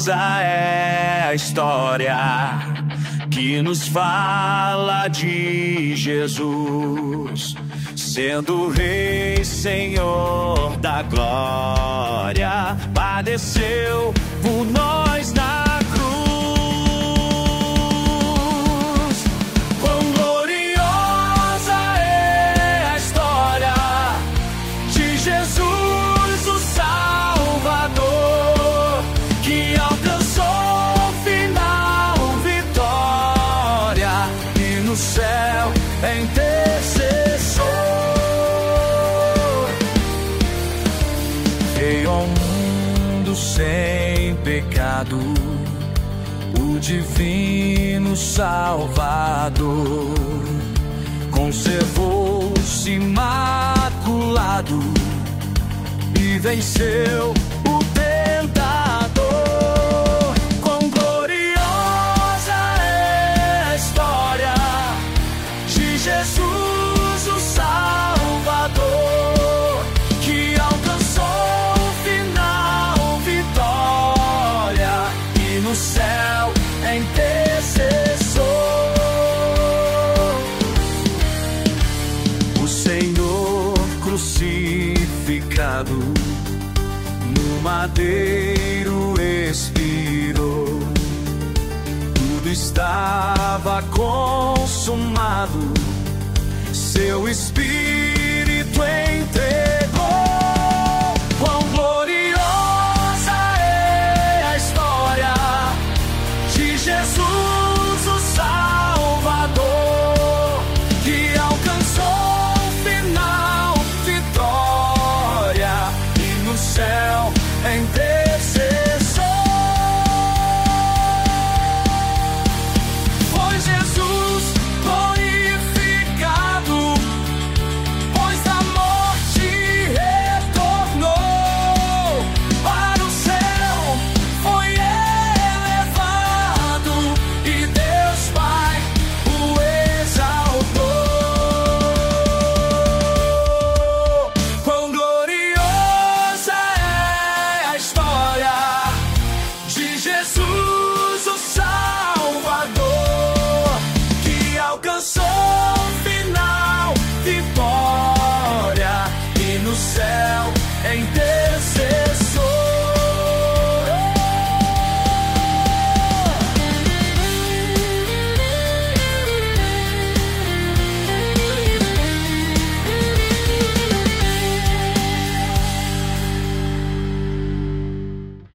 gloriosa é a história que nos fala de Jesus, sendo Rei, Senhor da glória, padeceu por nós na cruz. Quão gloriosa é a história de Jesus, o Salvador, que alcançou final vitória e no céu é intercessor. Veio ao mundo sem pecado, o divino Salvador, conservou-se imaculado e venceu o tentador. Quão gloriosa é a história de Jesus, o Salvador, que alcançou o final vitória e no céu é intercessor. O Senhor crucificado no madeiro expirou, tudo estava consumado, seu espírito